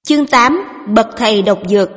Chương 8. Bậc thầy độc dược.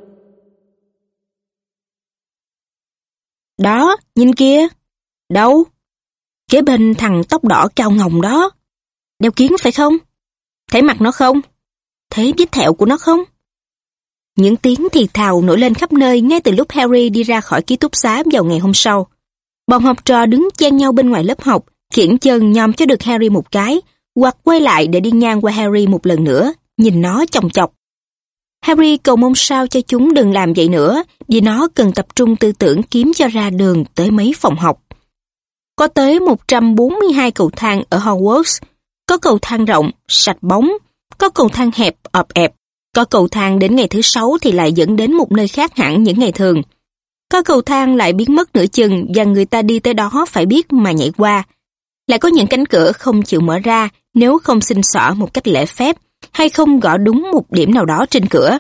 Đó, nhìn kia. Đâu? Kế bên thằng tóc đỏ cao ngồng đó. Đeo kiếng phải không? Thấy mặt nó không? Thấy vết thẹo của nó không? Những tiếng thì thào nổi lên khắp nơi ngay từ lúc Harry đi ra khỏi ký túc xá vào ngày hôm sau. Bọn học trò đứng chen nhau bên ngoài lớp học, kiễng chân nhòm cho được Harry một cái, hoặc quay lại để đi ngang qua Harry một lần nữa, nhìn nó chòng chọc. Harry cầu mong sao cho chúng đừng làm vậy nữa, vì nó cần tập trung tư tưởng kiếm cho ra đường tới mấy phòng học. Có tới 142 cầu thang ở Hogwarts, có cầu thang rộng, sạch bóng, có cầu thang hẹp, ọp ẹp, có cầu thang đến ngày thứ 6 thì lại dẫn đến một nơi khác hẳn những ngày thường. Có cầu thang lại biến mất nửa chừng và người ta đi tới đó phải biết mà nhảy qua. Lại có những cánh cửa không chịu mở ra nếu không xin xỏ một cách lễ phép hay không gõ đúng một điểm nào đó trên cửa.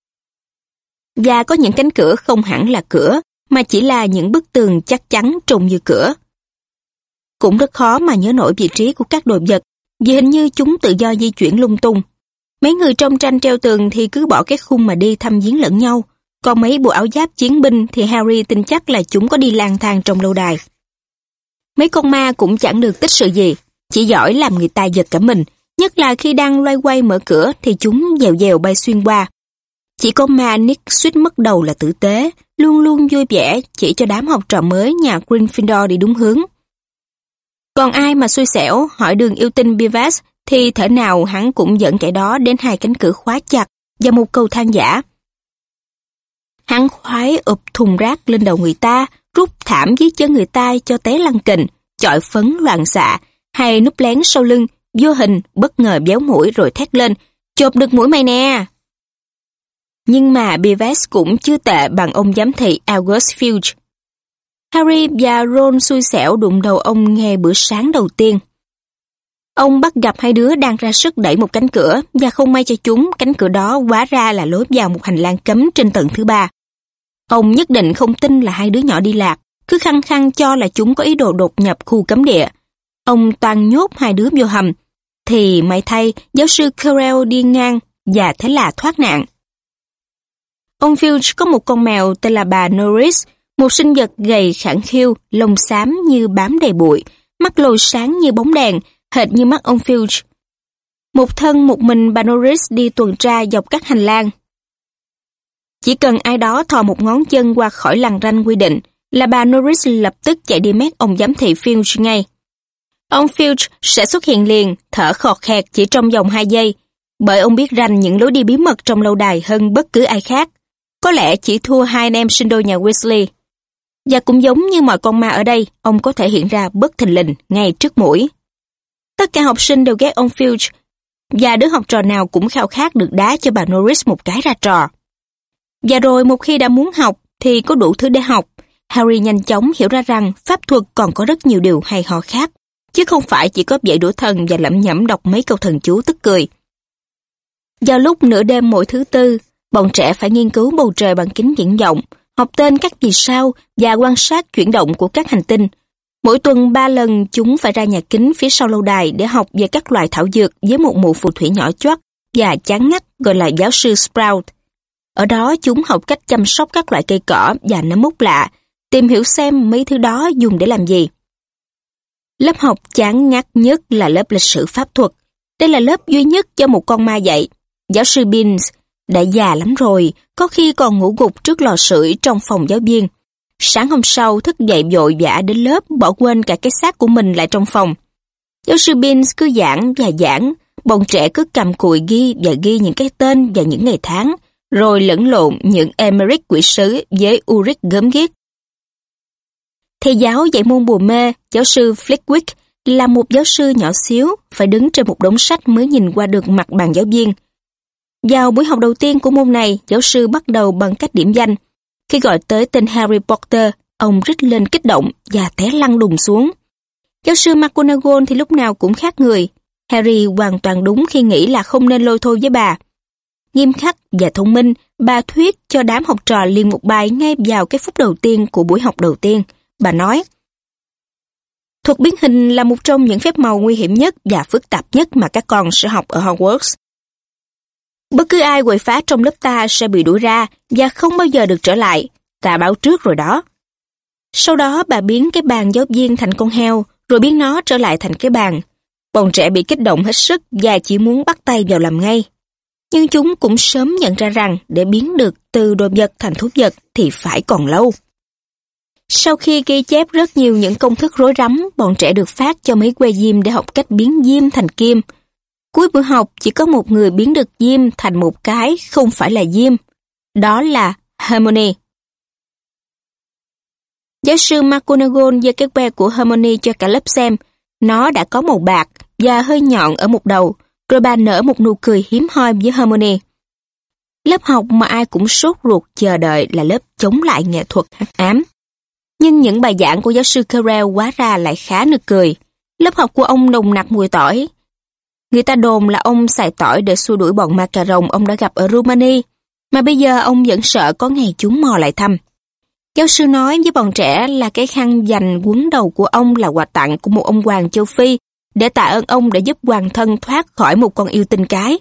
Và có những cánh cửa không hẳn là cửa, mà chỉ là những bức tường chắc chắn trông như cửa. Cũng rất khó mà nhớ nổi vị trí của các đồ vật, vì hình như chúng tự do di chuyển lung tung. Mấy người trong tranh treo tường thì cứ bỏ cái khung mà đi thăm viếng lẫn nhau, còn mấy bộ áo giáp chiến binh thì Harry tin chắc là chúng có đi lang thang trong lâu đài. Mấy con ma cũng chẳng được tích sự gì, chỉ giỏi làm người ta giật cả mình, nhất là khi đang loay hoay mở cửa thì chúng dèo dèo bay xuyên qua. Chỉ có ma Nick suýt mất đầu là tử tế, luôn luôn vui vẻ chỉ cho đám học trò mới nhà Gryffindor đi đúng hướng. Còn ai mà xui xẻo hỏi đường yêu tinh Beavis thì thể nào hắn cũng dẫn kẻ đó đến hai cánh cửa khóa chặt và một cầu thang giả. Hắn khoái ụp thùng rác lên đầu người ta, rút thảm dưới chân người ta cho té lăn kình, chọi phấn loạn xạ, hay núp lén sau lưng, vô hình bất ngờ béo mũi rồi thét lên, chộp được mũi mày nè. Nhưng mà Beavis cũng chưa tệ bằng ông giám thị August Filch. Harry và Ron xui xẻo đụng đầu ông ngay bữa sáng đầu tiên. Ông bắt gặp hai đứa đang ra sức đẩy một cánh cửa và không may cho chúng, cánh cửa đó hóa ra là lối vào một hành lang cấm trên tầng thứ 3. Ông nhất định không tin là hai đứa nhỏ đi lạc, cứ khăng khăng cho là chúng có ý đồ đột nhập khu cấm địa. Ông toan nhốt hai đứa vô hầm, thì may thay giáo sư Quirrell đi ngang và thế là thoát nạn. Ông Filch có một con mèo tên là bà Norris, một sinh vật gầy khẳng khiu, lông xám như bám đầy bụi, mắt lồi sáng như bóng đèn, hệt như mắt ông Filch. Một thân một mình bà Norris đi tuần tra dọc các hành lang. Chỉ cần ai đó thò một ngón chân qua khỏi lằn ranh quy định là bà Norris lập tức chạy đi mét ông giám thị Filch ngay. Ông Filch sẽ xuất hiện liền, thở khọt khẹt chỉ trong vòng 2 giây, bởi ông biết rành những lối đi bí mật trong lâu đài hơn bất cứ ai khác. Có lẽ chỉ thua hai anh em sinh đôi nhà Weasley. Và cũng giống như mọi con ma ở đây, ông có thể hiện ra bất thình lình ngay trước mũi. Tất cả học sinh đều ghét ông Filch, và đứa học trò nào cũng khao khát được đá cho bà Norris một cái ra trò. Và rồi một khi đã muốn học thì có đủ thứ để học. Harry nhanh chóng hiểu ra rằng pháp thuật còn có rất nhiều điều hay ho khác, chứ không phải chỉ có dạy đũa thần và lẩm nhẩm đọc mấy câu thần chú tức cười. Vào lúc nửa đêm mỗi thứ Tư, bọn trẻ phải nghiên cứu bầu trời bằng kính viễn vọng, học tên các vì sao và quan sát chuyển động của các hành tinh. Mỗi tuần 3 lần chúng phải ra nhà kính phía sau lâu đài để học về các loại thảo dược với một mụ phù thủy nhỏ chót và chán ngắt gọi là giáo sư Sprout. Ở đó chúng học cách chăm sóc các loại cây cỏ và nấm mốc lạ, tìm hiểu xem mấy thứ đó dùng để làm gì. Lớp học chán ngắt nhất là lớp lịch sử pháp thuật. Đây là lớp duy nhất cho một con ma dạy. Giáo sư Binns đã già lắm rồi, có khi còn ngủ gục trước lò sưởi trong phòng giáo viên. Sáng hôm sau thức dậy vội vã đến lớp, bỏ quên cả cái xác của mình lại trong phòng. Giáo sư Binns cứ giảng và giảng, bọn trẻ cứ cầm cùi ghi và ghi những cái tên và những ngày tháng, rồi lẫn lộn những Emerick quỷ sứ với Ulrich gớm ghiếc. Thầy giáo dạy môn bùa mê, giáo sư Flitwick, là một giáo sư nhỏ xíu, phải đứng trên một đống sách mới nhìn qua được mặt bàn giáo viên. Vào buổi học đầu tiên của môn này, giáo sư bắt đầu bằng cách điểm danh. Khi gọi tới tên Harry Potter, ông rít lên kích động và té lăn đùng xuống. Giáo sư McGonagall thì lúc nào cũng khác người. Harry hoàn toàn đúng khi nghĩ là không nên lôi thôi với bà. Nghiêm khắc và thông minh, bà thuyết cho đám học trò liền một bài ngay vào cái phút đầu tiên của buổi học đầu tiên. Bà nói, thuật biến hình là một trong những phép màu nguy hiểm nhất và phức tạp nhất mà các con sẽ học ở Hogwarts. Bất cứ ai quậy phá trong lớp ta sẽ bị đuổi ra và không bao giờ được trở lại. Ta báo trước rồi đó. Sau đó bà biến cái bàn giáo viên thành con heo, rồi biến nó trở lại thành cái bàn. Bọn trẻ bị kích động hết sức và chỉ muốn bắt tay vào làm ngay. Nhưng chúng cũng sớm nhận ra rằng để biến được từ đồ vật thành thú vật thì phải còn lâu. Sau khi ghi chép rất nhiều những công thức rối rắm, bọn trẻ được phát cho mấy que diêm để học cách biến diêm thành kim. Cuối buổi học chỉ có một người biến được diêm thành một cái không phải là diêm. Đó là Hermione. Giáo sư McGonagall giơ cái que của Hermione cho cả lớp xem. Nó đã có màu bạc và hơi nhọn ở một đầu, rồi bà nở một nụ cười hiếm hoi với Hermione. Lớp học mà ai cũng sốt ruột chờ đợi là lớp chống lại nghệ thuật hắc ám. Nhưng những bài giảng của giáo sư Quirrell hóa ra lại khá nực cười. Lớp học của ông nồng nặc mùi tỏi. Người ta đồn là ông xài tỏi để xua đuổi bọn ma cà rồng ông đã gặp ở Rumani, mà bây giờ ông vẫn sợ có ngày chúng mò lại thăm. Giáo sư nói với bọn trẻ là cái khăn dành quấn đầu của ông là quà tặng của một ông hoàng châu Phi để tạ ơn ông đã giúp hoàng thân thoát khỏi một con yêu tinh cái.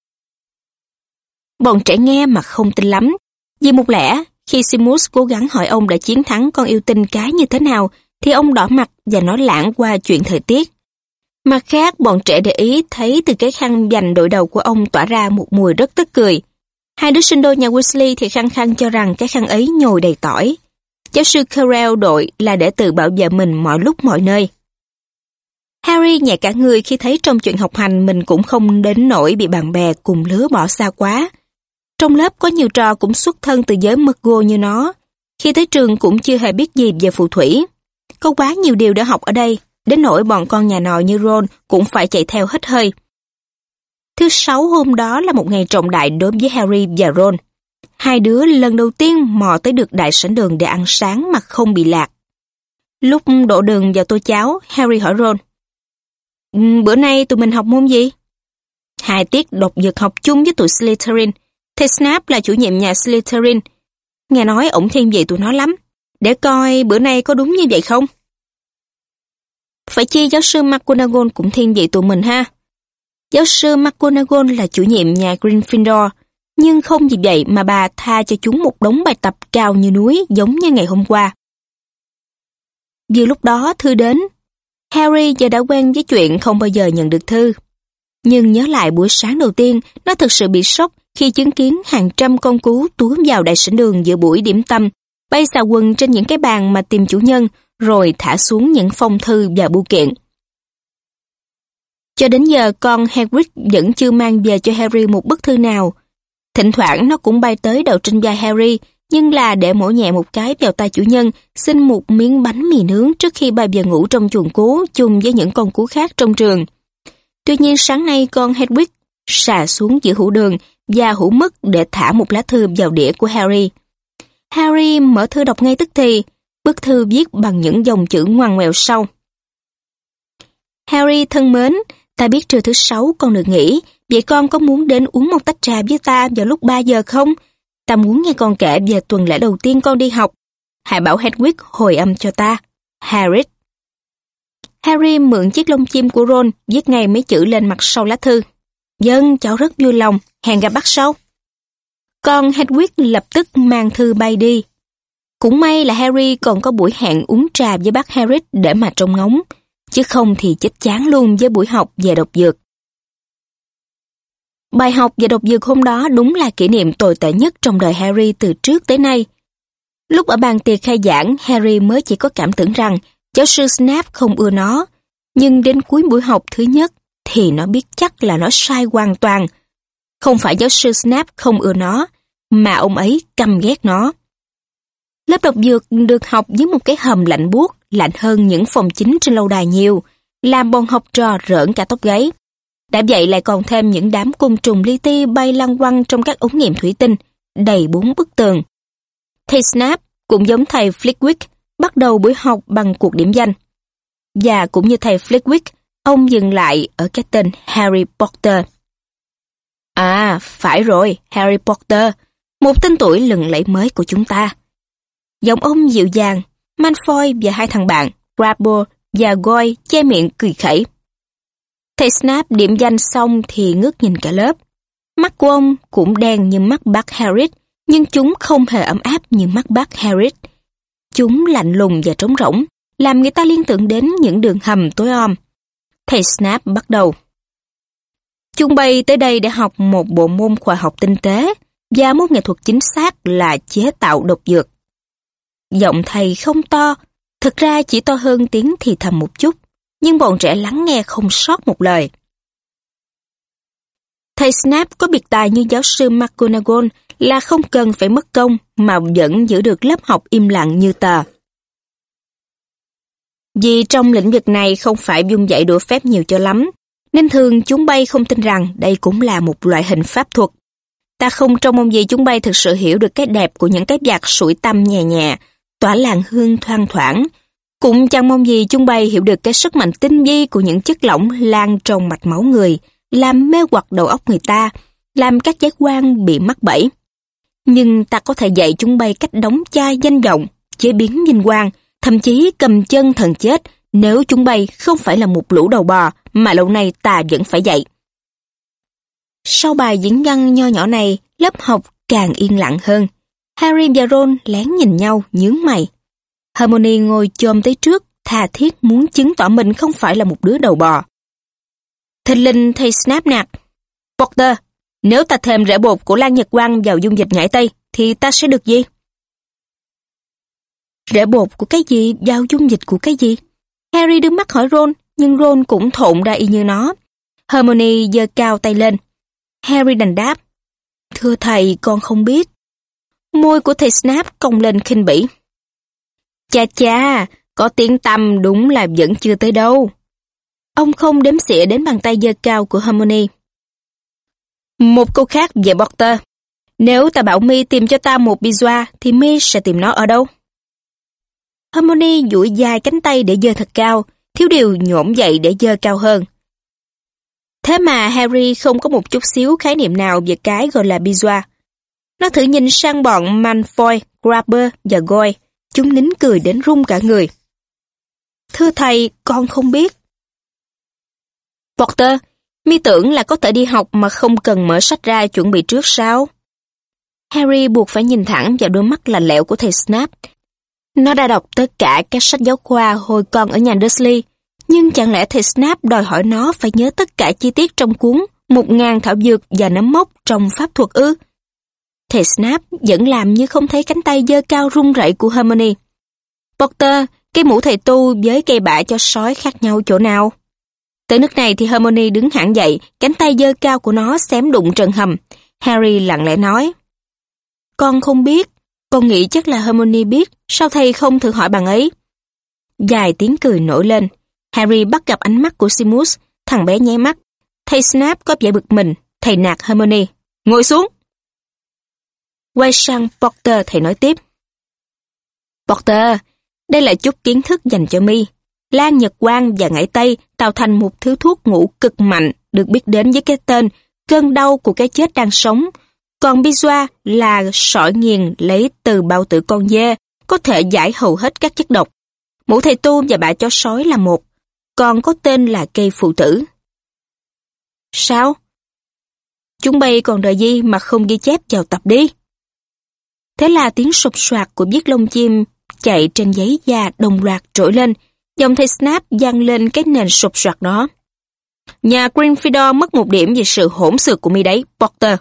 Bọn trẻ nghe mà không tin lắm, vì một lẽ khi Seamus cố gắng hỏi ông đã chiến thắng con yêu tinh cái như thế nào thì ông đỏ mặt và nói lãng qua chuyện thời tiết. Mặt khác, bọn trẻ để ý thấy từ cái khăn dành đội đầu của ông tỏa ra một mùi rất tức cười. Hai đứa sinh đôi nhà Weasley thì khăng khăng cho rằng cái khăn ấy nhồi đầy tỏi. Giáo sư Quirrell đội là để tự bảo vệ mình mọi lúc mọi nơi. Harry nhẹ cả người khi thấy trong chuyện học hành mình cũng không đến nỗi bị bạn bè cùng lứa bỏ xa quá. Trong lớp có nhiều trò cũng xuất thân từ giới Muggle như nó. Khi tới trường cũng chưa hề biết gì về phù thủy. Có quá nhiều điều để học ở đây, đến nỗi bọn con nhà nòi như Ron cũng phải chạy theo hết hơi. Thứ Sáu hôm đó là một ngày trọng đại đối với Harry và Ron. Hai đứa lần đầu tiên mò tới được đại sảnh đường để ăn sáng mà không bị lạc. Lúc đổ đường vào tô cháo, Harry hỏi Ron: bữa nay tụi mình học môn gì? Hai tiết độc dược học chung với tụi Slytherin. Thầy Snape là chủ nhiệm nhà Slytherin. Nghe nói ổng thiên vị tụi nó lắm. Để coi bữa nay có đúng như vậy không? Phải chi giáo sư McGonagall cũng thiên vị tụi mình ha. Giáo sư McGonagall là chủ nhiệm nhà Gryffindor, nhưng không vì vậy mà bà tha cho chúng một đống bài tập cao như núi giống như ngày hôm qua. Vừa lúc đó thư đến. Harry giờ đã quen với chuyện không bao giờ nhận được thư. Nhưng nhớ lại buổi sáng đầu tiên, nó thực sự bị sốc khi chứng kiến hàng trăm con cú túa vào đại sảnh đường giữa buổi điểm tâm, bay xà quần trên những cái bàn mà tìm chủ nhân, rồi thả xuống những phong thư và bưu kiện. Cho đến giờ con Hagrid vẫn chưa mang về cho Harry một bức thư nào. Thỉnh thoảng nó cũng bay tới đầu trên vai Harry, nhưng là để mổ nhẹ một cái vào tay chủ nhân, xin một miếng bánh mì nướng trước khi bay về ngủ trong chuồng cú chung với những con cú khác trong trường. Tuy nhiên sáng nay con Hedwig xà xuống giữa hũ đường và hũ mứt để thả một lá thư vào đĩa của Harry. Harry mở thư đọc ngay tức thì, bức thư viết bằng những dòng chữ ngoằn ngoèo sau. Harry thân mến, ta biết trưa thứ Sáu con được nghỉ, vậy con có muốn đến uống một tách trà với ta vào lúc 3 giờ không? Ta muốn nghe con kể về tuần lễ đầu tiên con đi học. Hãy bảo Hedwig hồi âm cho ta. Harry. Harry mượn chiếc lông chim của Ron viết ngay mấy chữ lên mặt sau lá thư. Vâng, cháu rất vui lòng, hẹn gặp bác sau. Con Hedwig lập tức mang thư bay đi. Cũng may là Harry còn có buổi hẹn uống trà với bác Harris để mà trông ngóng, chứ không thì chết chán luôn với buổi học về độc dược. Bài học về độc dược hôm đó đúng là kỷ niệm tồi tệ nhất trong đời Harry từ trước tới nay. Lúc ở bàn tiệc khai giảng, Harry mới chỉ có cảm tưởng rằng giáo sư Snape không ưa nó, nhưng đến cuối buổi học thứ nhất thì nó biết chắc là nó sai hoàn toàn. Không phải giáo sư Snape không ưa nó, mà ông ấy căm ghét nó. Lớp độc dược được học dưới một cái hầm lạnh buốt, lạnh hơn những phòng chính trên lâu đài nhiều, làm bọn học trò rợn cả tóc gáy. Đã vậy lại còn thêm những đám côn trùng li ti bay lăng quăng trong các ống nghiệm thủy tinh, đầy 4 bức tường. Thầy Snape, cũng giống thầy Flitwick, bắt đầu buổi học bằng cuộc điểm danh. Và cũng như thầy Flitwick, ông dừng lại ở cái tên Harry Potter. À, phải rồi, Harry Potter, một tên tuổi lừng lẫy mới của chúng ta. Giọng ông dịu dàng, Malfoy và hai thằng bạn, Crabbe và Goyle che miệng cười khẩy. Thầy Snape điểm danh xong thì ngước nhìn cả lớp. Mắt của ông cũng đen như mắt bác Harris, nhưng chúng không hề ấm áp như mắt bác Harris. Chúng lạnh lùng và trống rỗng, làm người ta liên tưởng đến những đường hầm tối om. Thầy Snap bắt đầu. Chúng bay tới đây để học một bộ môn khoa học tinh tế và một nghệ thuật chính xác là chế tạo độc dược. Giọng thầy không to, thực ra chỉ to hơn tiếng thì thầm một chút, nhưng bọn trẻ lắng nghe không sót một lời. Thầy Snap có biệt tài như giáo sư McGonagall là không cần phải mất công mà vẫn giữ được lớp học im lặng như tờ. Vì trong lĩnh vực này không phải vung dạy đũa phép nhiều cho lắm, nên thường chúng bay không tin rằng đây cũng là một loại hình pháp thuật. Ta không trông mong gì chúng bay thực sự hiểu được cái đẹp của những cái vạt sủi tăm nhẹ nhẹ, tỏa làn hương thoang thoảng. Cũng chẳng mong gì chúng bay hiểu được cái sức mạnh tinh vi của những chất lỏng lan trong mạch máu người, làm mê hoặc đầu óc người ta, làm các giác quan bị mắc bẫy. Nhưng ta có thể dạy chúng bay cách đóng chai danh vọng, chế biến vinh quang, thậm chí cầm chân thần chết nếu chúng bay không phải là một lũ đầu bò mà lâu nay ta vẫn phải dạy. Sau bài diễn văn nho nhỏ này, lớp học càng yên lặng hơn. Harry và Ron lén nhìn nhau nhướng mày. Hermione ngồi chồm tới trước, tha thiết muốn chứng tỏ mình không phải là một đứa đầu bò. Thình lình thầy Snap nạt. Potter, nếu ta thêm rễ bột của Lan Nhật Quang vào dung dịch nhảy tây, thì ta sẽ được gì? Rễ bột của cái gì vào dung dịch của cái gì? Harry đưa mắt hỏi Ron, nhưng Ron cũng thộn ra y như nó. Hermione giơ cao tay lên. Harry đành đáp. Thưa thầy, con không biết. Môi của thầy Snap cong lên khinh bỉ. Chà chà, có tiếng tăm đúng là vẫn chưa tới đâu. Ông không đếm xỉa đến bàn tay giơ cao của Hermione. Một câu khác về Potter. Nếu ta bảo Mi tìm cho ta một bizoa, thì Mi sẽ tìm nó ở đâu? Hermione duỗi dài cánh tay để giơ thật cao, thiếu điều nhổm dậy để giơ cao hơn. Thế mà Harry không có một chút xíu khái niệm nào về cái gọi là bizoa. Nó thử nhìn sang bọn Malfoy, Grabber và Goyle. Chúng nín cười đến run cả người. Thưa thầy, con không biết. Potter, Mi tưởng là có thể đi học mà không cần mở sách ra chuẩn bị trước sao? Harry buộc phải nhìn thẳng vào đôi mắt lạnh lẽo của thầy Snap. Nó đã đọc tất cả các sách giáo khoa hồi còn ở nhà Dursley, nhưng chẳng lẽ thầy Snap đòi hỏi nó phải nhớ tất cả chi tiết trong cuốn 1000 thảo dược và nấm mốc trong pháp thuật ư? Thầy Snap vẫn làm như không thấy cánh tay giơ cao run rẩy của Hermione. Potter, cái mũ thầy tu với cây bả cho sói khác nhau chỗ nào? Tới nước này thì Hermione đứng hẳn dậy, cánh tay giơ cao của nó xém đụng trần hầm. Harry lặng lẽ nói. Con không biết, con nghĩ chắc là Hermione biết, sao thầy không thử hỏi bạn ấy? Dài tiếng cười nổi lên. Harry bắt gặp ánh mắt của Seamus, thằng bé nháy mắt. Thầy Snap có vẻ bực mình, thầy nạt Hermione. Ngồi xuống! Quay sang Potter, thầy nói tiếp. Potter, đây là chút kiến thức dành cho Mi. Lan Nhật Quang và ngải tây tạo thành một thứ thuốc ngủ cực mạnh được biết đến với cái tên cơn đau của cái chết đang sống. Còn bizoa là sỏi nghiền lấy từ bao tử con dê, có thể giải hầu hết các chất độc. Mũ thầy tu và bả chó sói là một, còn có tên là cây phụ tử. Sao? Chúng bay còn đợi gì mà không ghi chép vào tập đi? Thế là tiếng sột soạt của viết lông chim chạy trên giấy da đồng loạt trỗi lên. Dòng thầy Snap vang lên cái nền sột soạt đó. Nhà Gryffindor mất 1 điểm vì sự hỗn xược của Mi đấy, Potter.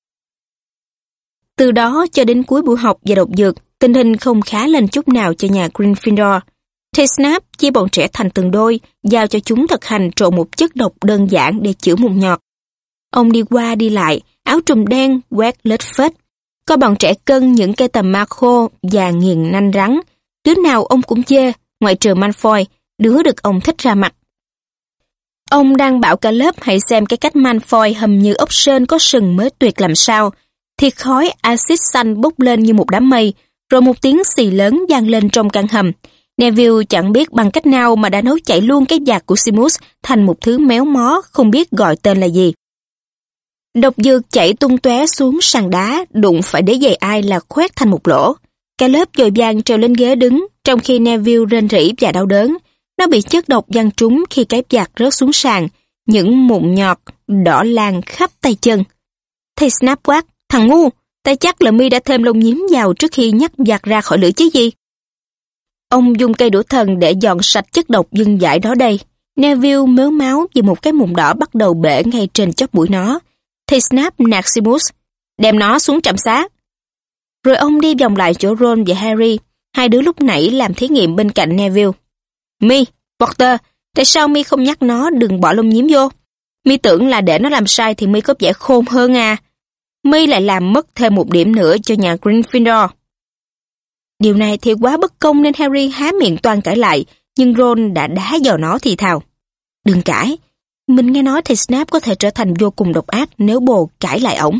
Từ đó cho đến cuối buổi học về độc dược, tình hình không khá lên chút nào cho nhà Gryffindor. Thầy Snap chia bọn trẻ thành từng đôi, giao cho chúng thực hành trộn một chất độc đơn giản để chữa mụn nhọt. Ông đi qua đi lại, áo trùm đen quét lết phết. Có bọn trẻ cân những cây tầm ma khô và nghiền nanh rắn. Đứa nào ông cũng chê, ngoại trừ Malfoy, đứa được ông thích ra mặt. Ông đang bảo cả lớp hãy xem cái cách Malfoy hầm như ốc sên có sừng mới tuyệt làm sao. Thì khói axit xanh bốc lên như một đám mây, rồi một tiếng xì lớn vang lên trong căn hầm. Neville chẳng biết bằng cách nào mà đã nấu chảy luôn cái vạt của Seamus thành một thứ méo mó không biết gọi tên là gì. Độc dược chảy tung tóe xuống sàn đá, đụng phải đế giày ai là khoét thành một lỗ. Cả lớp vội vàng trèo lên ghế đứng, trong khi Neville rên rỉ và đau đớn. Nó bị chất độc văng trúng khi cái vạt rớt xuống sàn, những mụn nhọt đỏ lan khắp tay chân. thầy Snap quát, thằng ngu, ta chắc là mi đã thêm lông nhím vào trước khi nhắc giặc ra khỏi lửa chứ gì. Ông dùng cây đũa thần để dọn sạch chất độc dưng dãi đó đây. Neville mếu máu vì một cái mụn đỏ bắt đầu bể ngay trên chóp mũi nó. Thầy Snap nạt Seamus, đem nó xuống trạm xá. Rồi ông đi vòng lại chỗ Ron và Harry, hai đứa lúc nãy làm thí nghiệm bên cạnh Neville. Mi, Potter, tại sao mi không nhắc nó đừng bỏ lông nhím vô? Mi tưởng là để nó làm sai thì mi có vẻ khôn hơn à. Mi lại làm mất thêm một điểm nữa cho nhà Gryffindor. Điều này thì quá bất công nên Harry há miệng toan cãi lại, nhưng Ron đã đá vào nó thì thào. Đừng cãi, mình nghe nói thầy Snap có thể trở thành vô cùng độc ác nếu bồ cãi lại ổng.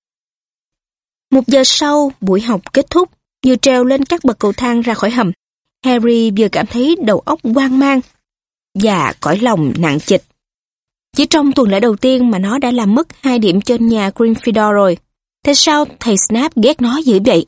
1 giờ sau, buổi học kết thúc, vừa trèo lên các bậc cầu thang ra khỏi hầm. Harry vừa cảm thấy đầu óc hoang mang và cõi lòng nặng trịch. Chỉ trong tuần lễ đầu tiên mà nó đã làm mất 2 điểm cho nhà Gryffindor rồi. Thế sao thầy Snap ghét nó dữ vậy?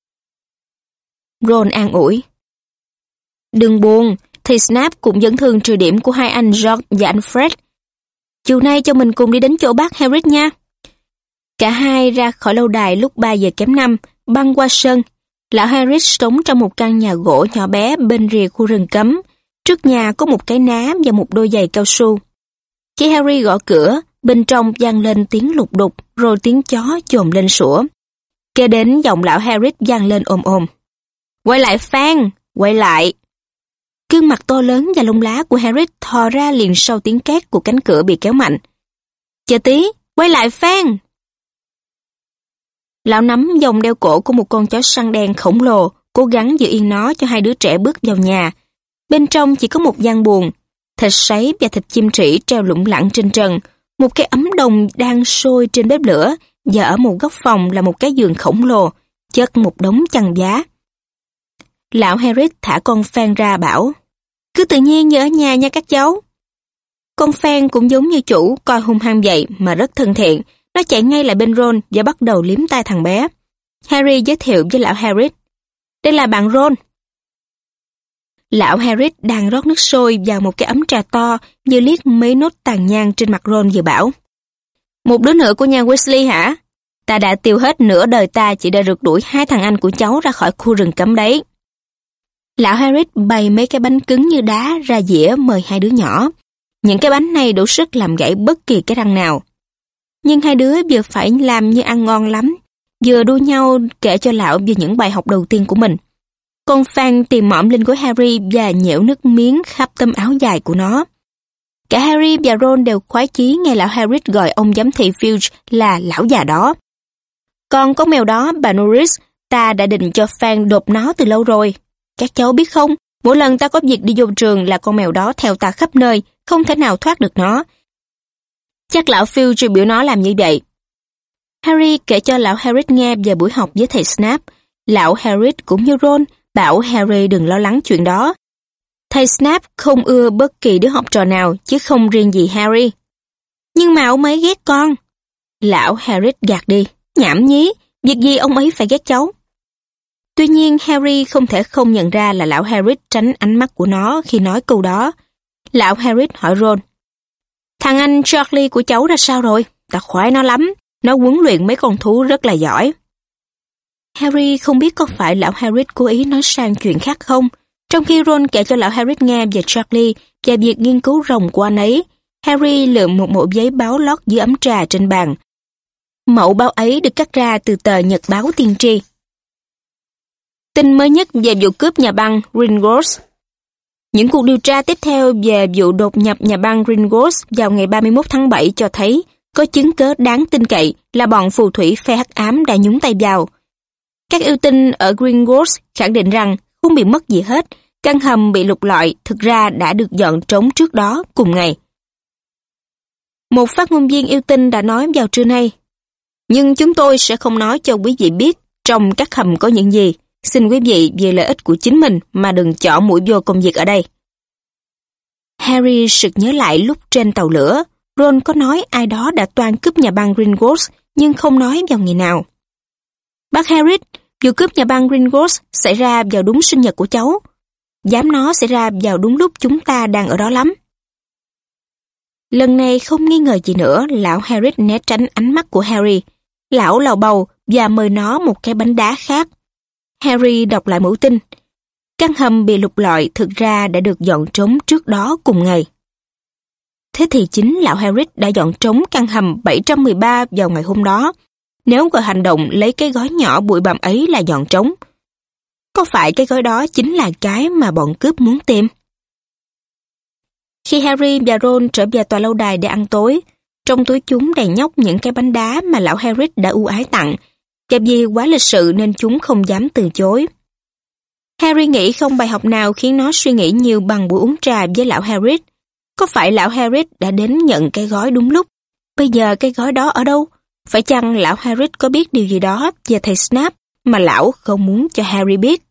Ron an ủi. Đừng buồn, thầy Snap cũng vẫn thường trừ điểm của hai anh George và anh Fred. Chiều nay cho mình cùng đi đến chỗ bác Hagrid nha. Cả hai ra khỏi lâu đài lúc 3 giờ kém 5, băng qua sân. Lão Hagrid sống trong một căn nhà gỗ nhỏ bé bên rìa khu rừng cấm. Trước nhà có một cái ná và một đôi giày cao su. Khi Harry gõ cửa, bên trong vang lên tiếng lục đục, rồi tiếng chó chồm lên sủa. Kế đến giọng lão Hagrid vang lên ồm ồm. Quay lại Fan, quay lại. Gương mặt to lớn và lông lá của Hagrid thò ra liền sau tiếng két của cánh cửa bị kéo mạnh. Chờ tí, quay lại Fan. Lão nắm vòng đeo cổ của một con chó săn đen khổng lồ, cố gắng giữ yên nó cho hai đứa trẻ bước vào nhà. Bên trong chỉ có một gian buồng, thịt sấy và thịt chim trĩ treo lủng lẳng trên trần, một cái ấm đồng đang sôi trên bếp lửa, và ở một góc phòng là một cái giường khổng lồ, chất một đống chăn giá. Lão Hagrid thả con Fan ra bảo, cứ tự nhiên như ở nhà nha các cháu. Con Fan cũng giống như chủ, coi hung hăng vậy mà rất thân thiện. Nó chạy ngay lại bên Ron và bắt đầu liếm tai thằng bé. Harry giới thiệu với lão Hagrid. Đây là bạn Ron. Lão Hagrid đang rót nước sôi vào một cái ấm trà to, vừa liếc mấy nốt tàn nhang trên mặt Ron vừa bảo. Một đứa nữa của nhà Weasley hả? Ta đã tiêu hết nửa đời ta chỉ để rượt đuổi 2 thằng anh của cháu ra khỏi khu rừng cấm đấy. Lão Hagrid bày mấy cái bánh cứng như đá ra dĩa mời hai đứa nhỏ. Những cái bánh này đủ sức làm gãy bất kỳ cái răng nào. Nhưng hai đứa vừa phải làm như ăn ngon lắm, vừa đua nhau kể cho lão về những bài học đầu tiên của mình. Con Fan tìm mõm lên gối Harry và nhễu nước miếng khắp tấm áo dài của nó. Cả Harry và Ron đều khoái chí nghe lão Hagrid gọi ông giám thị Filch là lão già đó. Còn con mèo đó, bà Norris, ta đã định cho Fan đột nó từ lâu rồi. Các cháu biết không, mỗi lần ta có việc đi vô trường là con mèo đó theo ta khắp nơi, không thể nào thoát được nó. Chắc lão Filch biểu nó làm như vậy. Harry kể cho lão Hagrid nghe về buổi học với thầy Snap. Lão Hagrid cũng như Ron bảo Harry đừng lo lắng chuyện đó. Thầy Snap không ưa bất kỳ đứa học trò nào chứ không riêng gì Harry. Nhưng mà ông ấy ghét con. Lão Hagrid gạt đi. Nhảm nhí, việc gì ông ấy phải ghét cháu. Tuy nhiên Harry không thể không nhận ra là lão Hagrid tránh ánh mắt của nó khi nói câu đó. Lão Hagrid hỏi Ron. Thằng anh Charlie của cháu ra sao rồi? Ta khoái nó lắm. Nó huấn luyện mấy con thú rất là giỏi. Harry không biết có phải lão Hagrid cố ý nói sang chuyện khác không. Trong khi Ron kể cho lão Hagrid nghe về Charlie và việc nghiên cứu rồng của anh ấy, Harry lượm một mẩu giấy báo lót dưới ấm trà trên bàn. Mẫu báo ấy được cắt ra từ tờ Nhật báo Tiên tri. Tin mới nhất về vụ cướp nhà băng Gringotts. Những cuộc điều tra tiếp theo về vụ đột nhập nhà băng Gringotts vào ngày 31 tháng 7 cho thấy có chứng cớ đáng tin cậy là bọn phù thủy phe hắc ám đã nhúng tay vào. Các yêu tinh ở Gringotts khẳng định rằng không bị mất gì hết, căn hầm bị lục lọi thực ra đã được dọn trống trước đó cùng ngày. Một phát ngôn viên yêu tinh đã nói vào trưa nay, nhưng chúng tôi sẽ không nói cho quý vị biết trong các hầm có những gì. Xin quý vị vì lợi ích của chính mình mà đừng chỏ mũi vô công việc ở đây. Harry sực nhớ lại lúc trên tàu lửa, Ron có nói ai đó đã toan cướp nhà băng Gringotts nhưng không nói vào ngày nào. Bác Hagrid, vụ cướp nhà băng Gringotts xảy ra vào đúng sinh nhật của cháu. Dám nó xảy ra vào đúng lúc chúng ta đang ở đó lắm. Lần này không nghi ngờ gì nữa, lão Hagrid né tránh ánh mắt của Harry. Lão lầu bầu và mời nó một cái bánh đá khác. Harry đọc lại mẫu tin. Căn hầm bị lục lọi thực ra đã được dọn trống trước đó cùng ngày. Thế thì chính lão Hagrid đã dọn trống căn hầm 713 vào ngày hôm đó, nếu gọi hành động lấy cái gói nhỏ bụi bặm ấy là dọn trống. Có phải cái gói đó chính là cái mà bọn cướp muốn tìm? Khi Harry và Ron trở về tòa lâu đài để ăn tối, trong túi chúng đầy nhóc những cái bánh đá mà lão Hagrid đã ưu ái tặng, và vì quá lịch sự nên chúng không dám từ chối. Harry nghĩ không bài học nào khiến nó suy nghĩ nhiều bằng buổi uống trà với lão Hagrid. Có phải lão Hagrid đã đến nhận cái gói đúng lúc? Bây giờ cái gói đó ở đâu? Phải chăng lão Hagrid có biết điều gì đó về thầy Snape mà lão không muốn cho Harry biết?